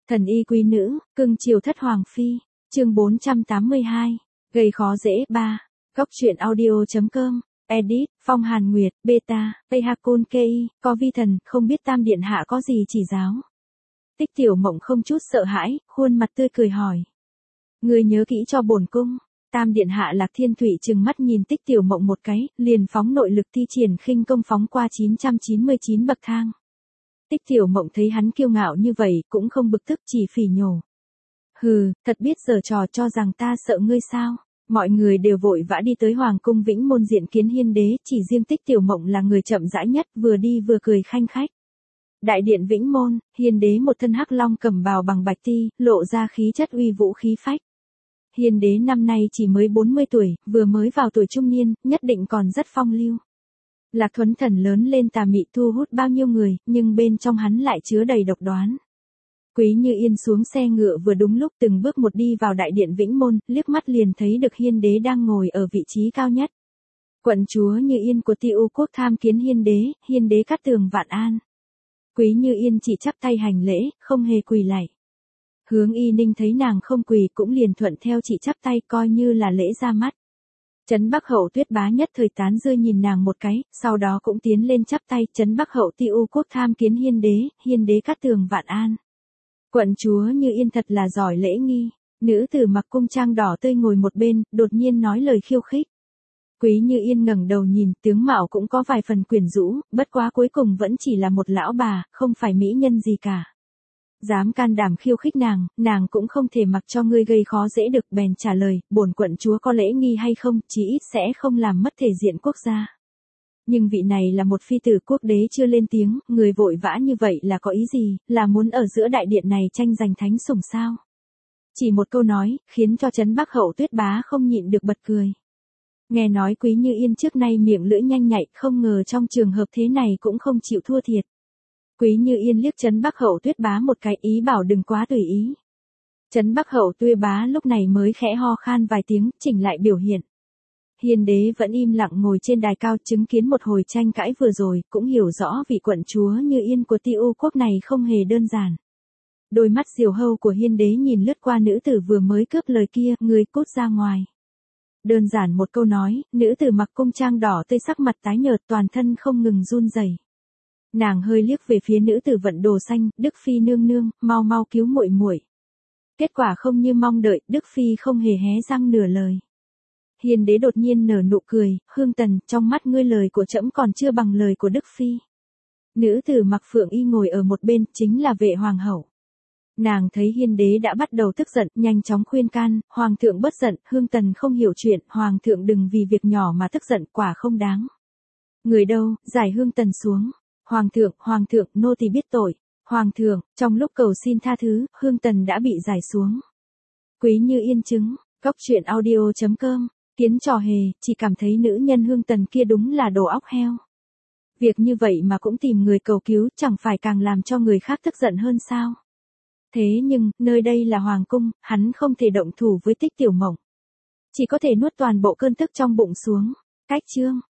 Thần y quý nữ, cưng chiều thất hoàng phi, chương 482, gây khó dễ 3, Cóc truyện audio.com, edit, Phong Hàn Nguyệt, beta, Payhakun Kei, có vi thần, không biết Tam Điện Hạ có gì chỉ giáo. Tích Tiểu Mộng không chút sợ hãi, khuôn mặt tươi cười hỏi. Người nhớ kỹ cho bổn cung. Tam Điện Hạ Lạc Thiên Thủy trừng mắt nhìn Tích Tiểu Mộng một cái, liền phóng nội lực thi triển khinh công phóng qua 999 bậc thang. Tích Tiểu Mộng thấy hắn kiêu ngạo như vậy, cũng không bực tức, chỉ phỉ nhổ. Hừ, thật biết giở trò, cho rằng ta sợ ngươi sao? Mọi người đều vội vã đi tới Hoàng cung Vĩnh Môn diện kiến Hiên Đế, chỉ riêng Tích Tiểu Mộng là người chậm rãi nhất, vừa đi vừa cười khanh khách. Đại điện Vĩnh Môn, Hiên Đế một thân hắc long cẩm bào bằng bạch ti, lộ ra khí chất uy vũ khí phách. Hiên Đế năm nay chỉ mới 40 tuổi, vừa mới vào tuổi trung niên, nhất định còn rất phong lưu. Lạc Thuấn Thần lớn lên tà mị thu hút bao nhiêu người, nhưng bên trong hắn lại chứa đầy độc đoán. Quý Như Yên xuống xe ngựa vừa đúng lúc từng bước một đi vào đại điện Vĩnh Môn, liếc mắt liền thấy được Hiên Đế đang ngồi ở vị trí cao nhất. Quận chúa Như Yên của Ti U quốc tham kiến Hiên Đế cát tường vạn an. Quý Như Yên chỉ chắp tay hành lễ, không hề quỳ lạy. Hướng Y Ninh thấy nàng không quỳ cũng liền thuận theo chỉ chắp tay coi như là lễ ra mắt. Trấn Bắc Hậu Tuyết Bá nhất thời tán rơi nhìn nàng một cái, sau đó cũng tiến lên chắp tay. Trấn Bắc Hậu Ti U quốc tham kiến Hiên Đế cát tường vạn an. Quận chúa Như Yên thật là giỏi lễ nghi. Nữ tử mặc cung trang đỏ tươi ngồi một bên, đột nhiên nói lời khiêu khích. Quý Như Yên ngẩng đầu nhìn, tướng mạo cũng có vài phần quyến rũ, bất quá cuối cùng vẫn chỉ là một lão bà, không phải mỹ nhân gì cả. Dám can đảm khiêu khích nàng cũng không thể mặc cho ngươi gây khó dễ được, bèn trả lời, bổn quận chúa có lễ nghi hay không, chí ít sẽ không làm mất thể diện quốc gia. Nhưng vị này là một phi tử quốc đế chưa lên tiếng, người vội vã như vậy là có ý gì, là muốn ở giữa đại điện này tranh giành thánh sủng sao? Chỉ một câu nói, khiến cho Trấn Bắc Hậu Tuyết Bá không nhịn được bật cười. Nghe nói Quý Như Yên trước nay miệng lưỡi nhanh nhạy, không ngờ trong trường hợp thế này cũng không chịu thua thiệt. Quý Như Yên liếc Trấn Bắc Hậu Tuyết Bá một cái, ý bảo đừng quá tùy ý. Trấn Bắc Hậu Tuyết Bá lúc này mới khẽ ho khan vài tiếng, chỉnh lại biểu hiện. Hiên Đế vẫn im lặng ngồi trên đài cao chứng kiến một hồi tranh cãi vừa rồi, cũng hiểu rõ vị quận chúa Như Yên của Ti U quốc này không hề đơn giản. Đôi mắt diều hâu của Hiên Đế nhìn lướt qua nữ tử vừa mới cướp lời kia, người cút ra ngoài. Đơn giản một câu nói, nữ tử mặc cung trang đỏ tươi sắc mặt tái nhợt, toàn thân không ngừng run rẩy. Nàng hơi liếc về phía nữ tử vận đồ xanh, Đức Phi nương nương, mau mau cứu muội muội. Kết quả không như mong đợi, Đức Phi không hề hé răng nửa lời. Hiên Đế đột nhiên nở nụ cười, Hương Tần, trong mắt ngươi lời của trẫm còn chưa bằng lời của Đức Phi. Nữ tử mặc phượng y ngồi ở một bên, chính là Vệ Hoàng hậu. Nàng thấy Hiên Đế đã bắt đầu tức giận, nhanh chóng khuyên can, Hoàng thượng bớt giận, Hương Tần không hiểu chuyện, Hoàng thượng đừng vì việc nhỏ mà tức giận, quả không đáng. Người đâu, giải Hương Tần xuống. Hoàng thượng, nô tỳ biết tội. Hoàng thượng, trong lúc cầu xin tha thứ, Hương Tần đã bị giải xuống. Quý Như Yên chứng, Cóc truyện audio.com, kiến trò hề, chỉ cảm thấy nữ nhân Hương Tần kia đúng là đồ óc heo. Việc như vậy mà cũng tìm người cầu cứu, chẳng phải càng làm cho người khác tức giận hơn sao? Thế nhưng, nơi đây là Hoàng cung, hắn không thể động thủ với Tích Tiểu Mộng. Chỉ có thể nuốt toàn bộ cơn tức trong bụng xuống. Cách chương.